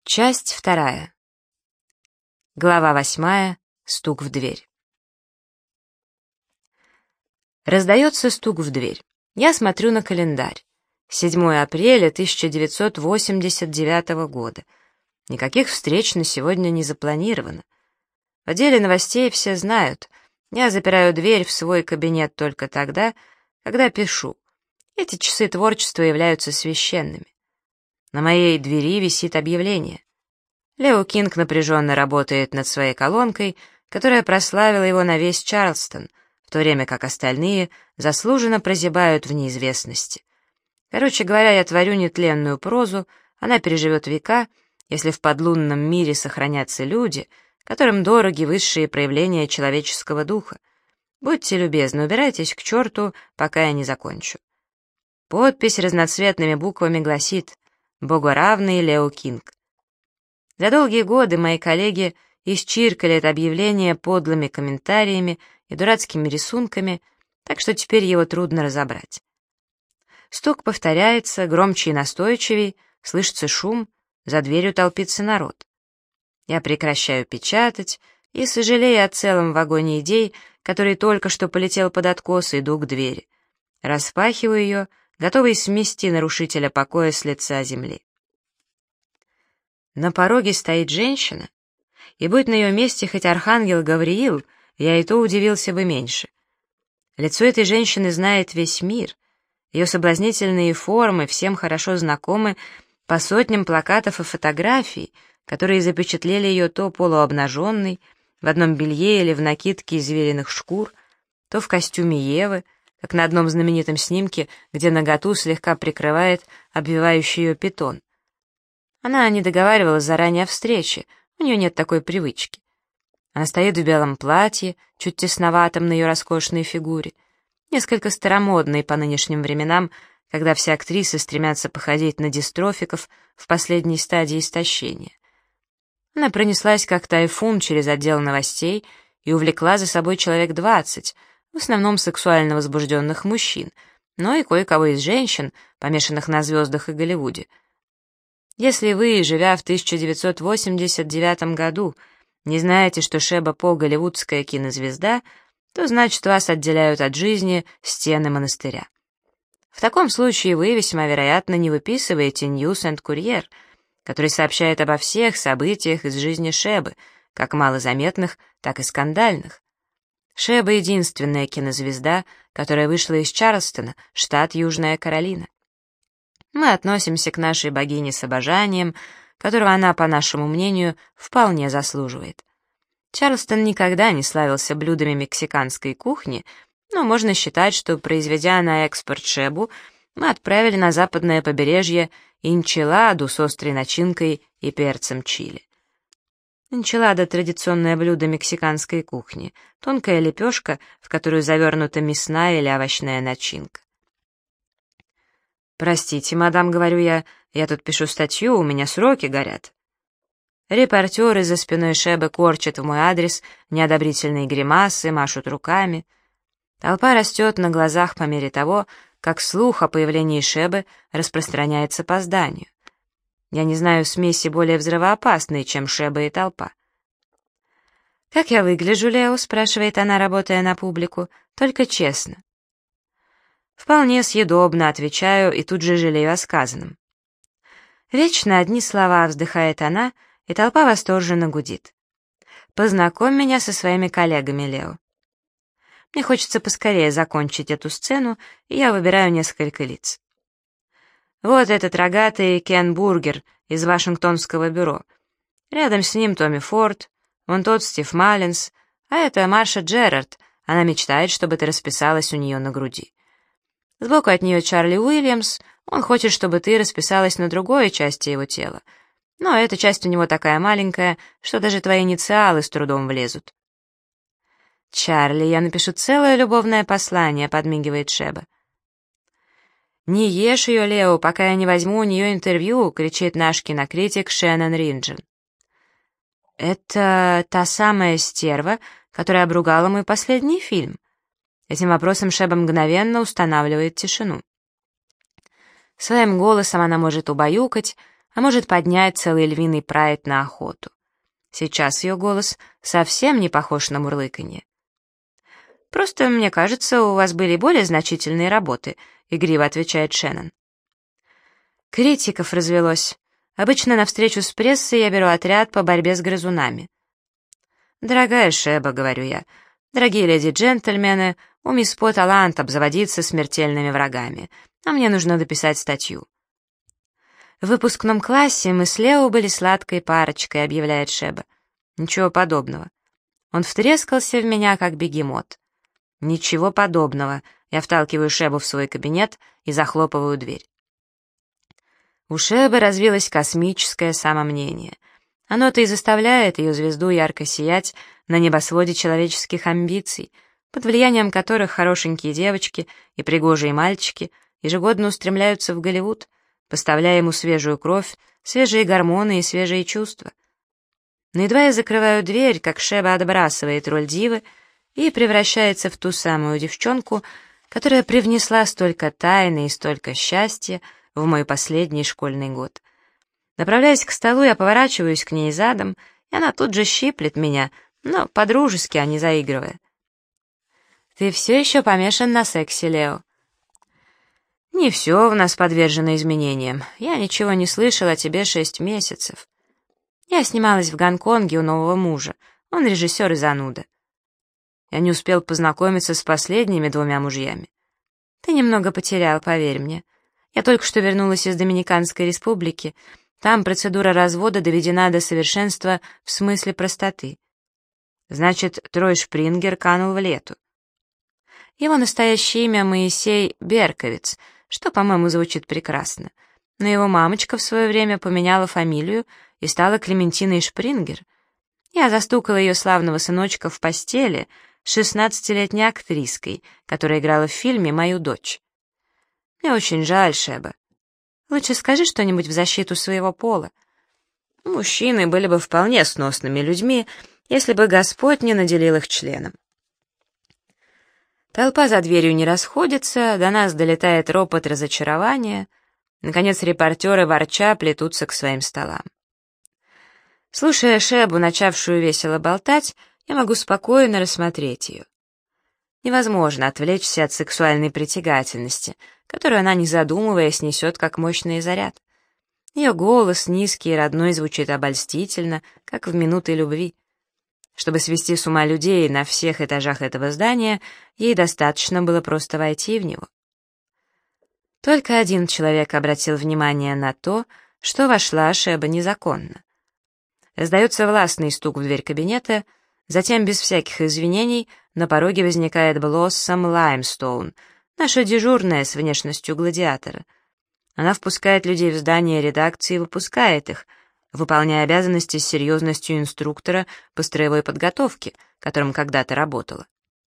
Часть вторая. Глава 8. Стук в дверь. Раздается стук в дверь. Я смотрю на календарь. 7 апреля 1989 года. Никаких встреч на сегодня не запланировано. В отделе новостей все знают. Я запираю дверь в свой кабинет только тогда, когда пишу. Эти часы творчества являются священными. На моей двери висит объявление. Лео Кинг напряженно работает над своей колонкой, которая прославила его на весь Чарльстон, в то время как остальные заслуженно прозябают в неизвестности. Короче говоря, я творю нетленную прозу, она переживет века, если в подлунном мире сохранятся люди, которым дороги высшие проявления человеческого духа. Будьте любезны, убирайтесь к черту, пока я не закончу. Подпись разноцветными буквами гласит «Богоравный Лео Кинг». За долгие годы мои коллеги исчиркали это объявление подлыми комментариями и дурацкими рисунками, так что теперь его трудно разобрать. Стук повторяется, громче и настойчивей, слышится шум, за дверью толпится народ. Я прекращаю печатать и, сожалея о целом вагоне идей, который только что полетел под откос, иду к двери. Распахиваю ее, готовый смести нарушителя покоя с лица земли. На пороге стоит женщина, и будь на ее месте хоть архангел Гавриил, я и то удивился бы меньше. Лицо этой женщины знает весь мир, ее соблазнительные формы всем хорошо знакомы по сотням плакатов и фотографий, которые запечатлели ее то полуобнаженной, в одном белье или в накидке из звериных шкур, то в костюме Евы, как на одном знаменитом снимке, где наготу слегка прикрывает обвивающий ее питон. Она не договаривалась заранее о встрече, у нее нет такой привычки. Она стоит в белом платье, чуть тесноватом на ее роскошной фигуре, несколько старомодной по нынешним временам, когда все актрисы стремятся походить на дистрофиков в последней стадии истощения. Она пронеслась как тайфун через отдел новостей и увлекла за собой человек 20, в основном сексуально возбужденных мужчин, но и кое-кого из женщин, помешанных на звездах и Голливуде. Если вы, живя в 1989 году, не знаете, что Шеба По — голливудская кинозвезда, то значит, вас отделяют от жизни стены монастыря. В таком случае вы, весьма вероятно, не выписываете News and Courier, который сообщает обо всех событиях из жизни Шебы, как малозаметных, так и скандальных. Шеба — единственная кинозвезда, которая вышла из Чарльстона, штат Южная Каролина. Мы относимся к нашей богине с обожанием, которого она, по нашему мнению, вполне заслуживает. Чарльстон никогда не славился блюдами мексиканской кухни, но можно считать, что, произведя на экспорт шебу, мы отправили на западное побережье энчиладу с острой начинкой и перцем чили. Энчилада — традиционное блюдо мексиканской кухни, тонкая лепешка, в которую завернута мясная или овощная начинка. «Простите, мадам, — говорю я тут пишу статью, у меня сроки горят». Репортеры за спиной Шебы корчат в мой адрес неодобрительные гримасы, машут руками. Толпа растет на глазах по мере того, как слух о появлении Шебы распространяется по зданию. Я не знаю смеси более взрывоопасной, чем Шеба и толпа. «Как я выгляжу, Лео?» — спрашивает она, работая на публику. «Только честно». «Вполне съедобно», — отвечаю, и тут же жалею о сказанном. «Вечно одни слова», — вздыхает она, и толпа восторженно гудит. «Познакомь меня со своими коллегами, Лео». Мне хочется поскорее закончить эту сцену, и я выбираю несколько лиц. Вот этот рогатый Кен Бургер из Вашингтонского бюро. Рядом с ним Томми Форд, вон тот Стив Маллинс, а это Марша Джерард, она мечтает, чтобы ты расписалась у нее на груди. Сбоку от нее Чарли Уильямс, он хочет, чтобы ты расписалась на другой части его тела, но эта часть у него такая маленькая, что даже твои инициалы с трудом влезут. «Чарли, я напишу целое любовное послание», — подмигивает Шеба. «Не ешь ее, Лео, пока я не возьму у нее интервью», — кричит наш кинокритик Шеннон Ринджин. «Это та самая стерва, которая обругала мой последний фильм?» Этим вопросом Шеба мгновенно устанавливает тишину. Своим голосом она может убаюкать, а может поднять целый львиный прайд на охоту. Сейчас ее голос совсем не похож на мурлыканье. «Просто, мне кажется, у вас были более значительные работы», — игриво отвечает Шеннон. Критиков развелось. Обычно на встречу с прессой я беру отряд по борьбе с грызунами. «Дорогая Шеба», — говорю я, — «дорогие леди и джентльмены, у мисс По талант обзаводиться смертельными врагами, а мне нужно дописать статью». «В выпускном классе мы с Лео были сладкой парочкой», — объявляет Шеба. «Ничего подобного. Он втрескался в меня, как бегемот». «Ничего подобного», — я вталкиваю Шебу в свой кабинет и захлопываю дверь. У Шебы развилось космическое самомнение. Оно-то и заставляет ее звезду ярко сиять на небосводе человеческих амбиций, под влиянием которых хорошенькие девочки и пригожие мальчики ежегодно устремляются в Голливуд, поставляя ему свежую кровь, свежие гормоны и свежие чувства. Но едва я закрываю дверь, как Шеба отбрасывает роль дивы и превращается в ту самую девчонку, которая привнесла столько тайны и столько счастья в мой последний школьный год. Направляясь к столу, я поворачиваюсь к ней задом, и она тут же щиплет меня, но по-дружески, а не заигрывая. «Ты все еще помешан на сексе, Лео?» «Не все в нас подвержено изменениям. Я ничего не слышал о тебе 6 месяцев. Я снималась в Гонконге у нового мужа. Он режиссер и зануда. Я не успел познакомиться с последними 2 мужьями. Ты немного потерял, поверь мне. Я только что вернулась из Доминиканской республики. Там процедура развода доведена до совершенства в смысле простоты. Значит, Трой Шпрингер канул в лету. Его настоящее имя Моисей Берковиц, что, по-моему, звучит прекрасно. Но его мамочка в свое время поменяла фамилию и стала Клементиной Шпрингер. Я застукала ее славного сыночка в постели с 16-летней актриской, которая играла в фильме «Мою дочь». Мне очень жаль, Шеба. Лучше скажи что-нибудь в защиту своего пола. Мужчины были бы вполне сносными людьми, если бы Господь не наделил их членом. Толпа за дверью не расходится, до нас долетает ропот разочарования. Наконец репортеры, ворча, плетутся к своим столам. Слушая Шебу, начавшую весело болтать, я могу спокойно рассмотреть ее. Невозможно отвлечься от сексуальной притягательности, которую она, не задумываясь, несет как мощный заряд. Ее голос, низкий и родной, звучит обольстительно, как в минуты любви. Чтобы свести с ума людей на всех этажах этого здания, ей достаточно было просто войти в него. Только один человек обратил внимание на то, что вошла Шеба незаконно. Раздается властный стук в дверь кабинета, затем, без всяких извинений, на пороге возникает Блоссом Лаймстоун, наша дежурная с внешностью гладиатора. Она впускает людей в здание редакции и выпускает их, выполняя обязанности с серьезностью инструктора по строевой подготовке, которым когда-то работала.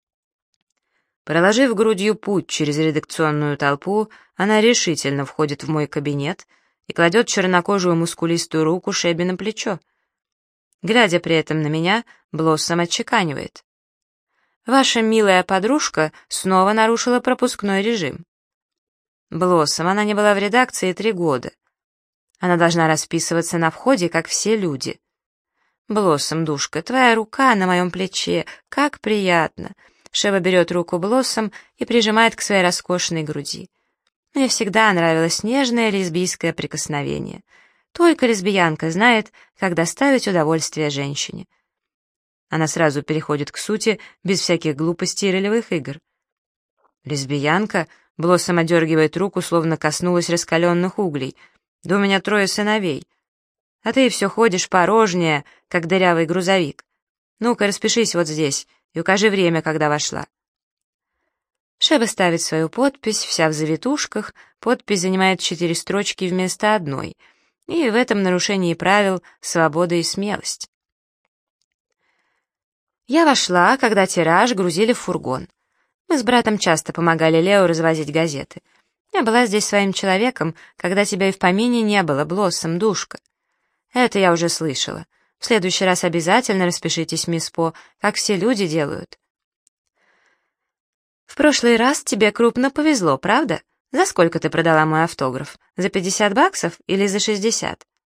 Проложив грудью путь через редакционную толпу, она решительно входит в мой кабинет и кладет чернокожую мускулистую руку Шебе на плечо. Глядя при этом на меня, Блоссом отчеканивает: «Ваша милая подружка снова нарушила пропускной режим». Блоссом, она не была в редакции 3 года. Она должна расписываться на входе, как все люди. Блоссом, душка, твоя рука на моем плече, как приятно. Шеба берет руку Блоссом и прижимает к своей роскошной груди. Мне всегда нравилось нежное лесбийское прикосновение. Только лесбиянка знает, как доставить удовольствие женщине. Она сразу переходит к сути, без всяких глупостей и ролевых игр. Лесбиянка? Блоссом одергивает руку, словно коснулась раскаленных углей. Да у меня 3 сыновей. А ты все ходишь порожняя, как дырявый грузовик. Ну-ка, распишись вот здесь и укажи время, когда вошла. Шеба ставит свою подпись, вся в завитушках, подпись занимает 4 строчки вместо 1, и в этом нарушении правил свобода и смелость. Я вошла, когда тираж грузили в фургон. Мы с братом часто помогали Лео развозить газеты. Я была здесь своим человеком, когда тебя и в помине не было, Блоссом, душка. Это я уже слышала. В следующий раз обязательно распишитесь, мисс По, как все люди делают. В прошлый раз тебе крупно повезло, правда? За сколько ты продала мой автограф? За $50 или за 60?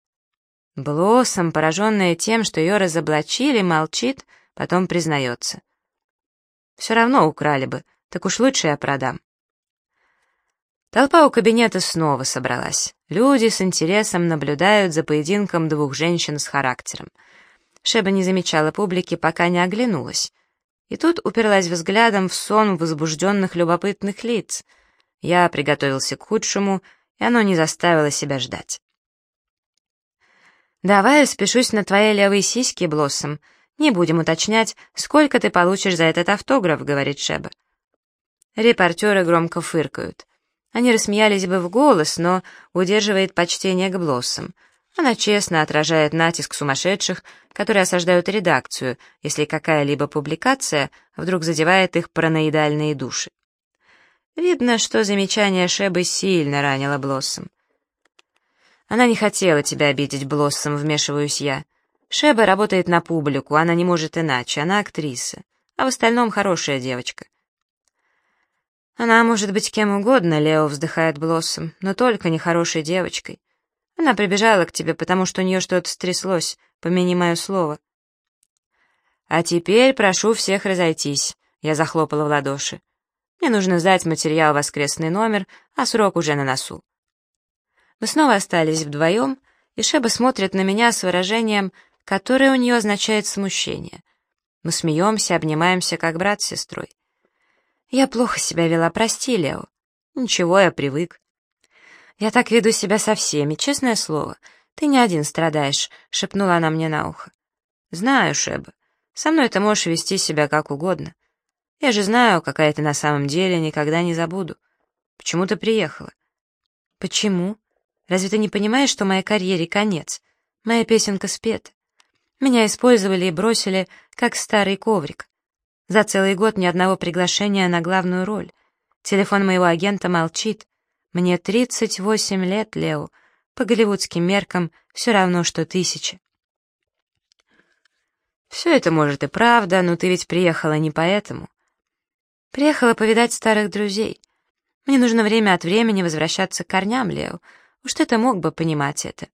Блоссом, пораженная тем, что ее разоблачили, молчит, потом признается. Все равно украли бы, так уж лучше я продам. Толпа у кабинета снова собралась. Люди с интересом наблюдают за поединком двух женщин с характером. Шеба не замечала публики, пока не оглянулась. И тут уперлась взглядом в сон возбужденных любопытных лиц. Я приготовился к худшему, и оно не заставило себя ждать. «Давай спешусь на твоей левой сиське, Блоссом. Не будем уточнять, сколько ты получишь за этот автограф», — говорит Шеба. Репортеры громко фыркают. Они рассмеялись бы в голос, но удерживает почтение к Блоссом. Она честно отражает натиск сумасшедших, которые осаждают редакцию, если какая-либо публикация вдруг задевает их параноидальные души. Видно, что замечание Шебы сильно ранило Блоссом. «Она не хотела тебя обидеть, Блоссом», — вмешиваюсь я. «Шеба работает на публику, она не может иначе, она актриса, а в остальном хорошая девочка». «Она может быть кем угодно», — Лео вздыхает Блоссом, «но только не хорошей девочкой. Она прибежала к тебе, потому что у нее что-то стряслось, помяни мое слово». «А теперь прошу всех разойтись», — я захлопала в ладоши. «Мне нужно сдать материал в воскресный номер, а срок уже на носу». Мы снова остались вдвоем, и Шеба смотрит на меня с выражением, которое у нее означает смущение. Мы смеемся, обнимаемся, как брат с сестрой. «Я плохо себя вела, прости, Лео». «Ничего, я привык». «Я так веду себя со всеми, честное слово. Ты не один страдаешь», — шепнула она мне на ухо. «Знаю, Шеба, со мной ты можешь вести себя как угодно. Я же знаю, какая ты на самом деле, никогда не забуду. Почему ты приехала?» «Почему? Разве ты не понимаешь, что моей карьере конец? Моя песенка спета. Меня использовали и бросили, как старый коврик. За целый год ни одного приглашения на главную роль. Телефон моего агента молчит. Мне 38 лет, Лео. По голливудским меркам все равно, что 1000. Все это, может, и правда, но ты ведь приехала не поэтому. Приехала повидать старых друзей. Мне нужно время от времени возвращаться к корням, Лео. Уж ты-то мог бы понимать это.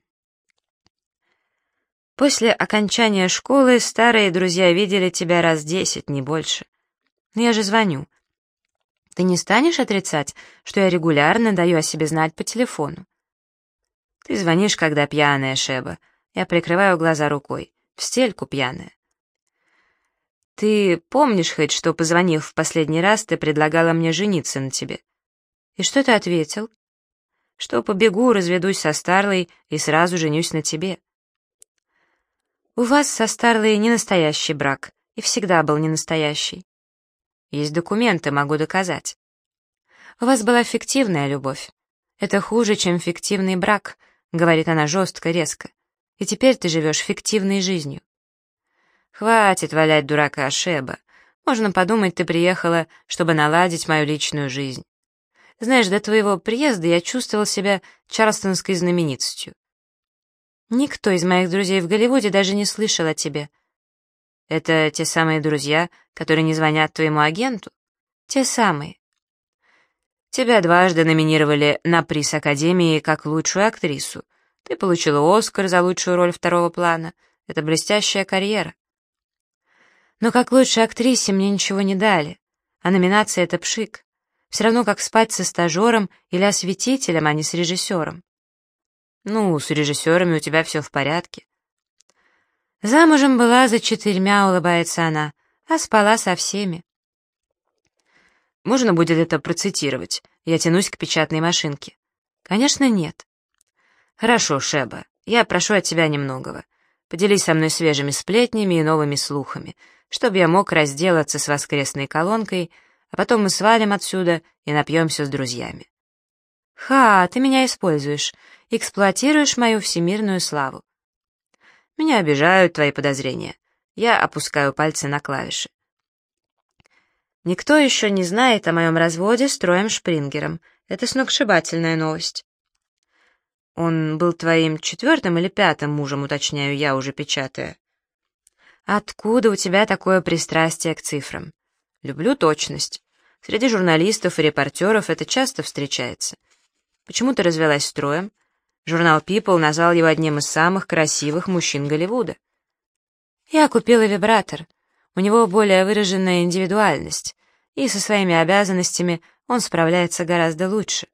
После окончания школы старые друзья видели тебя раз 10, не больше. Но я же звоню. Ты не станешь отрицать, что я регулярно даю о себе знать по телефону? Ты звонишь, когда пьяная, Шеба. Я прикрываю глаза рукой. В стельку пьяная. Ты помнишь хоть, что, позвонив в последний раз, ты предлагала мне жениться на тебе? И что ты ответил? Что побегу, разведусь со Старлой и сразу женюсь на тебе. У вас со Старлой не настоящий брак, и всегда был не настоящий. Есть документы, могу доказать. У вас была фиктивная любовь. Это хуже, чем фиктивный брак, говорит она жестко, резко. И теперь ты живешь фиктивной жизнью. Хватит валять дурака, Шеба. Можно подумать, ты приехала, чтобы наладить мою личную жизнь. Знаешь, до твоего приезда я чувствовал себя чарльстонской знаменитостью. Никто из моих друзей в Голливуде даже не слышал о тебе. Это те самые друзья, которые не звонят твоему агенту? Те самые. Тебя дважды номинировали на приз Академии как лучшую актрису. Ты получила Оскар за лучшую роль второго плана. Это блестящая карьера. Но как лучшей актрисе мне ничего не дали. А номинация — это пшик. Все равно, как спать со стажером или осветителем, а не с режиссером. Ну, с режиссерами у тебя все в порядке. Замужем была за 4, улыбается она, а спала со всеми. Можно будет это процитировать? Я тянусь к печатной машинке. Конечно, нет. Хорошо, Шеба, я прошу от тебя немногого. Поделись со мной свежими сплетнями и новыми слухами, чтобы я мог разделаться с воскресной колонкой, а потом мы свалим отсюда и напьемся с друзьями. Ха, ты меня используешь, эксплуатируешь мою всемирную славу. Меня обижают твои подозрения. Я опускаю пальцы на клавиши. Никто еще не знает о моем разводе с Троем Шпрингером. Это сногсшибательная новость. Он был твоим 4-м или 5-м мужем, уточняю я, уже печатая. Откуда у тебя такое пристрастие к цифрам? Люблю точность. Среди журналистов и репортеров это часто встречается. Почему ты развелась с Троем? Журнал People назвал его одним из самых красивых мужчин Голливуда. Я купила вибратор. У него более выраженная индивидуальность, и со своими обязанностями он справляется гораздо лучше.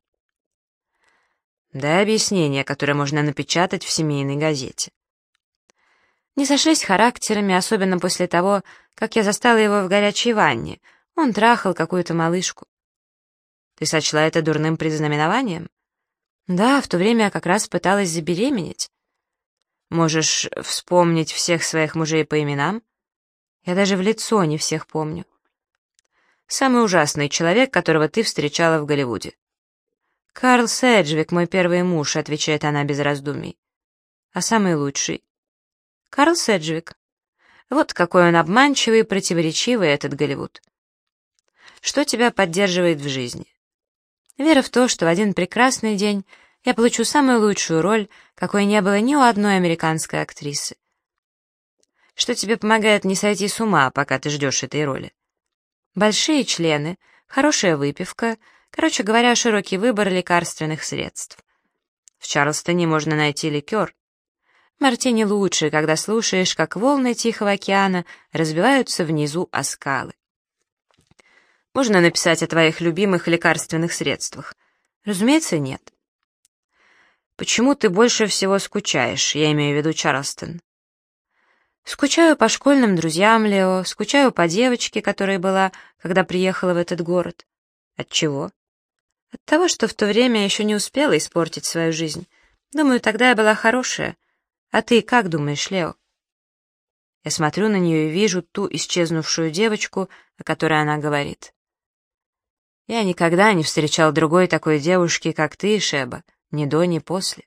Дай объяснение, которое можно напечатать в семейной газете. Не сошлись характерами, особенно после того, как я застала его в горячей ванне. Он трахал какую-то малышку. Ты сочла это дурным предзнаменованием? Да, в то время я как раз пыталась забеременеть. Можешь вспомнить всех своих мужей по именам? Я даже в лицо не всех помню. Самый ужасный человек, которого ты встречала в Голливуде. Карл Седжвик, мой первый муж, отвечает она без раздумий. А самый лучший? Карл Седжвик. Вот какой он обманчивый и противоречивый, этот Голливуд. Что тебя поддерживает в жизни? Вера в то, что в один прекрасный день я получу самую лучшую роль, какой не было ни у одной американской актрисы. Что тебе помогает не сойти с ума, пока ты ждешь этой роли? Большие члены, хорошая выпивка, короче говоря, широкий выбор лекарственных средств. В Чарльстоне можно найти ликер. Мартини лучше, когда слушаешь, как волны Тихого океана разбиваются внизу о скалы. Можно написать о твоих любимых лекарственных средствах? Разумеется, нет. Почему ты больше всего скучаешь, я имею в виду Чарльстон? Скучаю по школьным друзьям, Лео, скучаю по девочке, которая была, когда приехала в этот город. От чего? От того, что в то время я еще не успела испортить свою жизнь. Думаю, тогда я была хорошая. А ты как думаешь, Лео? Я смотрю на нее и вижу ту исчезнувшую девочку, о которой она говорит. Я никогда не встречал другой такой девушки, как ты, Шеба, ни до, ни после.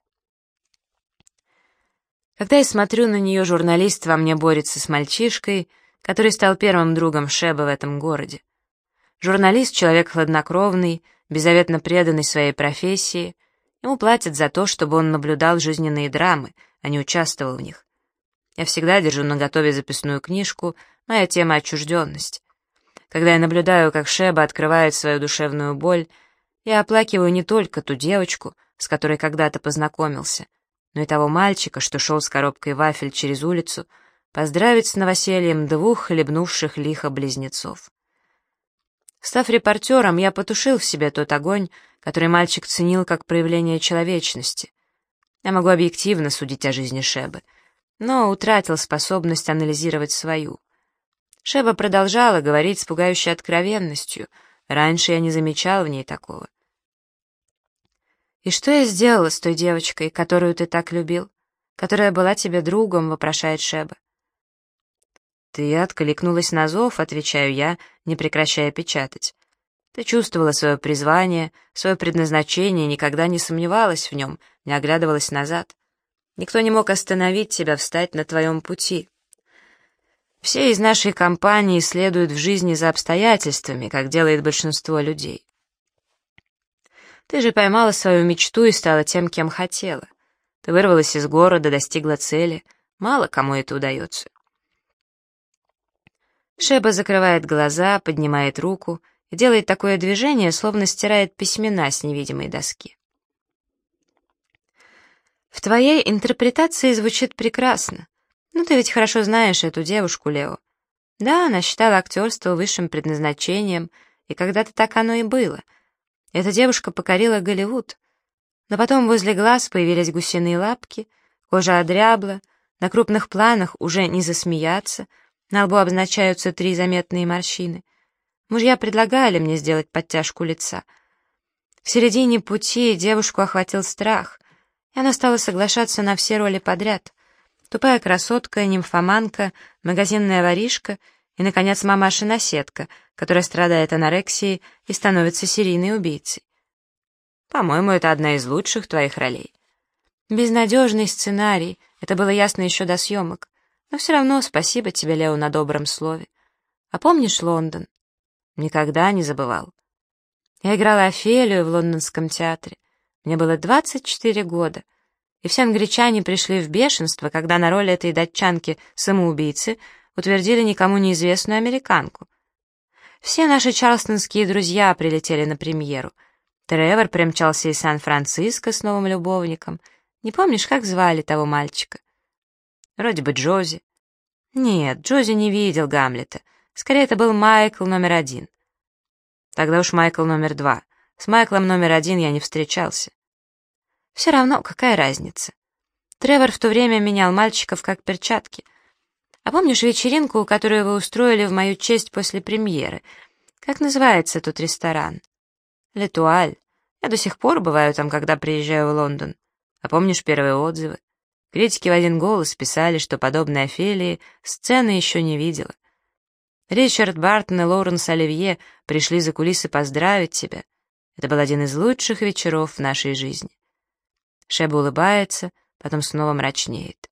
Когда я смотрю на нее, журналист во мне борется с мальчишкой, который стал первым другом Шеба в этом городе. Журналист — человек хладнокровный, беззаветно преданный своей профессии. Ему платят за то, чтобы он наблюдал жизненные драмы, а не участвовал в них. Я всегда держу наготове записную книжку, моя тема — отчужденность. Когда я наблюдаю, как Шеба открывает свою душевную боль, я оплакиваю не только ту девочку, с которой когда-то познакомился, но и того мальчика, что шел с коробкой вафель через улицу, поздравить с новосельем двух хлебнувших лихо близнецов. Став репортером, я потушил в себе тот огонь, который мальчик ценил как проявление человечности. Я могу объективно судить о жизни Шебы, но утратил способность анализировать свою. Шеба продолжала говорить с пугающей откровенностью. Раньше я не замечал в ней такого. «И что я сделала с той девочкой, которую ты так любил, которая была тебе другом?» — вопрошает Шеба. «Ты откликнулась на зов», — отвечаю я, не прекращая печатать. «Ты чувствовала свое призвание, свое предназначение, никогда не сомневалась в нем, не оглядывалась назад. Никто не мог остановить тебя, встать на твоем пути. Все из нашей компании следуют в жизни за обстоятельствами, как делает большинство людей. Ты же поймала свою мечту и стала тем, кем хотела. Ты вырвалась из города, достигла цели. Мало кому это удается». Шеба закрывает глаза, поднимает руку и делает такое движение, словно стирает письмена с невидимой доски. В твоей интерпретации звучит прекрасно. Ну, ты ведь хорошо знаешь эту девушку, Лео. Да, она считала актерство высшим предназначением, и когда-то так оно и было. Эта девушка покорила Голливуд. Но потом возле глаз появились гусиные лапки, кожа одрябла, на крупных планах уже не засмеяться, на лбу обозначаются 3 заметные морщины. Мужья предлагали мне сделать подтяжку лица. В середине пути девушку охватил страх, и она стала соглашаться на все роли подряд. Тупая красотка, нимфоманка, магазинная воришка и, наконец, мамаша-наседка, которая страдает анорексией и становится серийной убийцей. По-моему, это одна из лучших твоих ролей. Безнадежный сценарий, это было ясно еще до съемок. Но все равно спасибо тебе, Лео, на добром слове. А помнишь Лондон? Никогда не забывал. Я играла Офелию в лондонском театре. Мне было 24 года. И все англичане пришли в бешенство, когда на роль этой датчанки-самоубийцы утвердили никому неизвестную американку. Все наши чарльстонские друзья прилетели на премьеру. Тревор примчался из Сан-Франциско с новым любовником. Не помнишь, как звали того мальчика? Вроде бы Джози. Нет, Джози не видел Гамлета. Скорее, это был Майкл номер 1. Тогда уж Майкл номер 2. С Майклом номер 1 я не встречался. Все равно, какая разница? Тревор в то время менял мальчиков как перчатки. А помнишь вечеринку, которую вы устроили в мою честь после премьеры? Как называется тот ресторан? Летуаль. Я до сих пор бываю там, когда приезжаю в Лондон. А помнишь первые отзывы? Критики в один голос писали, что подобной Офелии сцены еще не видела. Ричард Бартон и Лоуренс Оливье пришли за кулисы поздравить тебя. Это был один из лучших вечеров в нашей жизни. Шеба улыбается, потом снова мрачнеет.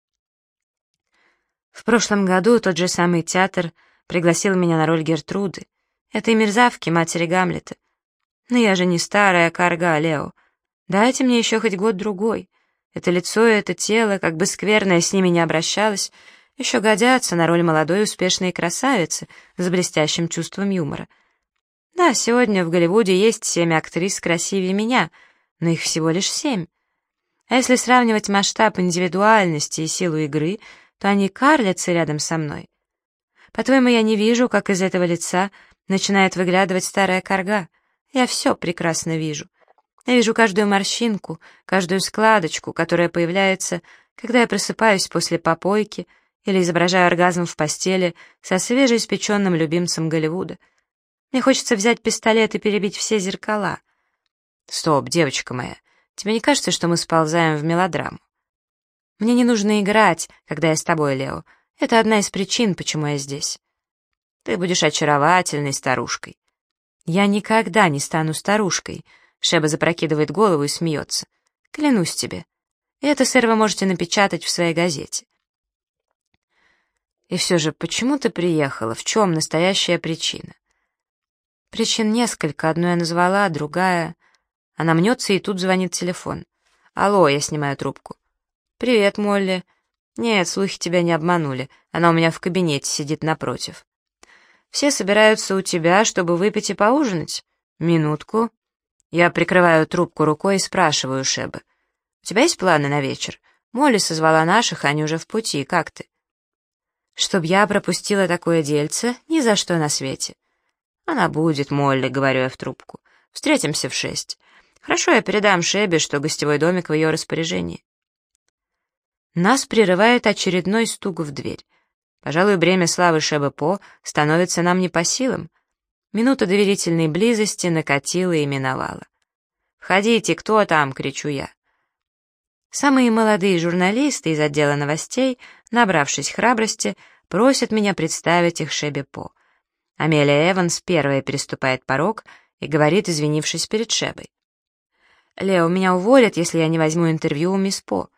В прошлом году тот же самый театр пригласил меня на роль Гертруды, этой мерзавки, матери Гамлета. Но я же не старая карга, Лео. Дайте мне еще хоть год-другой. Это лицо и это тело, как бы скверно я с ними не обращалась, еще годятся на роль молодой успешной красавицы с блестящим чувством юмора. Да, сегодня в Голливуде есть 7 актрис красивее меня, но их всего лишь 7. А если сравнивать масштаб индивидуальности и силу игры, то они карлятся рядом со мной. По-твоему, я не вижу, как из этого лица начинает выглядывать старая карга? Я все прекрасно вижу. Я вижу каждую морщинку, каждую складочку, которая появляется, когда я просыпаюсь после попойки или изображаю оргазм в постели со свежеиспеченным любимцем Голливуда. Мне хочется взять пистолет и перебить все зеркала. Стоп, девочка моя, тебе не кажется, что мы сползаем в мелодраму? Мне не нужно играть, когда я с тобой, Лео. Это одна из причин, почему я здесь. Ты будешь очаровательной старушкой. Я никогда не стану старушкой. Шеба запрокидывает голову и смеется. Клянусь тебе. И это, сэр, вы можете напечатать в своей газете. И все же, почему ты приехала? В чем настоящая причина? Причин несколько. Одну я назвала, другая... Она мнется, и тут звонит телефон. Алло, я снимаю трубку. «Привет, Молли». «Нет, слухи тебя не обманули. Она у меня в кабинете сидит напротив». «Все собираются у тебя, чтобы выпить и поужинать?» «Минутку». Я прикрываю трубку рукой и спрашиваю Шебы. «У тебя есть планы на вечер? Молли созвала наших, они уже в пути. Как ты?» «Чтоб я пропустила такое дельце? Ни за что на свете». «Она будет, Молли», — говорю я в трубку. «Встретимся в 6. Хорошо, я передам Шебе, что гостевой домик в ее распоряжении». Нас прерывает очередной стук в дверь. Пожалуй, бремя славы Шеба По становится нам не по силам. Минута доверительной близости накатила и миновала. «Входите, кто там?» — кричу я. Самые молодые журналисты из отдела новостей, набравшись храбрости, просят меня представить их Шебе По. Амелия Эванс первая переступает порог и говорит, извинившись перед Шебой. «Лео, меня уволят, если я не возьму интервью у мисс По».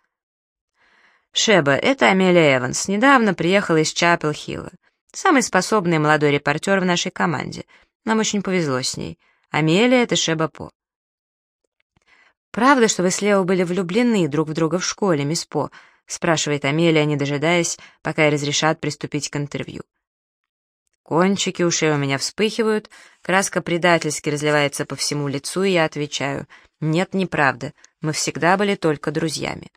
«Шеба, это Амелия Эванс, недавно приехала из Чапел-Хилла. Самый способный молодой репортер в нашей команде. Нам очень повезло с ней. Амелия — это Шеба По». «Правда, что вы с Лео были влюблены друг в друга в школе, мисс По?» — спрашивает Амелия, не дожидаясь, пока ей разрешат приступить к интервью. Кончики ушей у меня вспыхивают, краска предательски разливается по всему лицу, и я отвечаю: «Нет, неправда, мы всегда были только друзьями».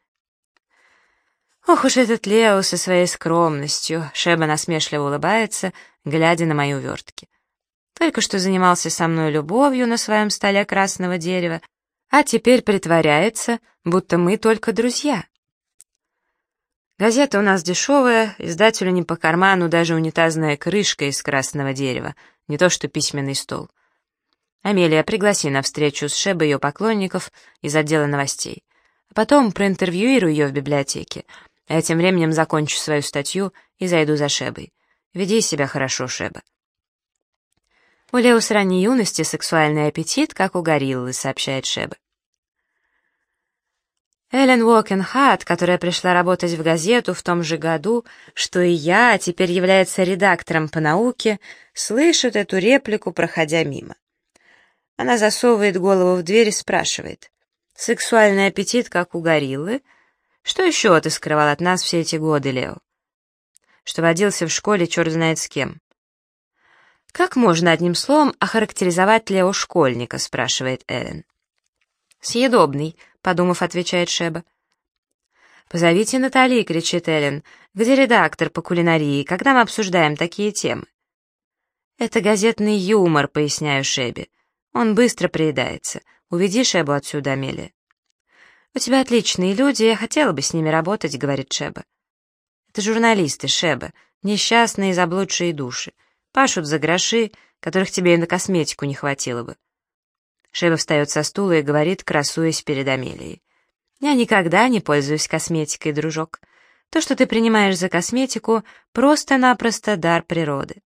Ох уж этот Лео со своей скромностью. Шеба насмешливо улыбается, глядя на мои увертки. Только что занимался со мной любовью на своем столе красного дерева, а теперь притворяется, будто мы только друзья. Газета у нас дешевая, издателю не по карману даже унитазная крышка из красного дерева, не то что письменный стол. Амелия, пригласи на встречу с Шебой ее поклонников из отдела новостей. А потом проинтервьюирую ее в библиотеке. А я тем временем закончу свою статью и зайду за Шебой. Веди себя хорошо, Шеба. У Лео с ранней юности сексуальный аппетит, как у гориллы, сообщает Шеба. Эллен Уокенхарт, которая пришла работать в газету в том же году, что и я, а теперь является редактором по науке, слышит эту реплику, проходя мимо. Она засовывает голову в дверь и спрашивает: «Сексуальный аппетит, как у гориллы? Что еще ты скрывал от нас все эти годы, Лео?» «Что водился в школе черт знает с кем». «Как можно одним словом охарактеризовать Лео школьника?» — спрашивает Эллен. «Съедобный», — подумав, отвечает Шеба. «Позовите Натали», — кричит Эллен. «Где редактор по кулинарии, когда мы обсуждаем такие темы?» «Это газетный юмор», — поясняю Шебе. «Он быстро приедается. Уведи Шебу отсюда, Амелия». «У тебя отличные люди, я хотела бы с ними работать», — говорит Шеба. «Это журналисты, Шеба, несчастные заблудшие души. Пашут за гроши, которых тебе и на косметику не хватило бы». Шеба встает со стула и говорит, красуясь перед Амелией. «Я никогда не пользуюсь косметикой, дружок. То, что ты принимаешь за косметику, просто-напросто дар природы.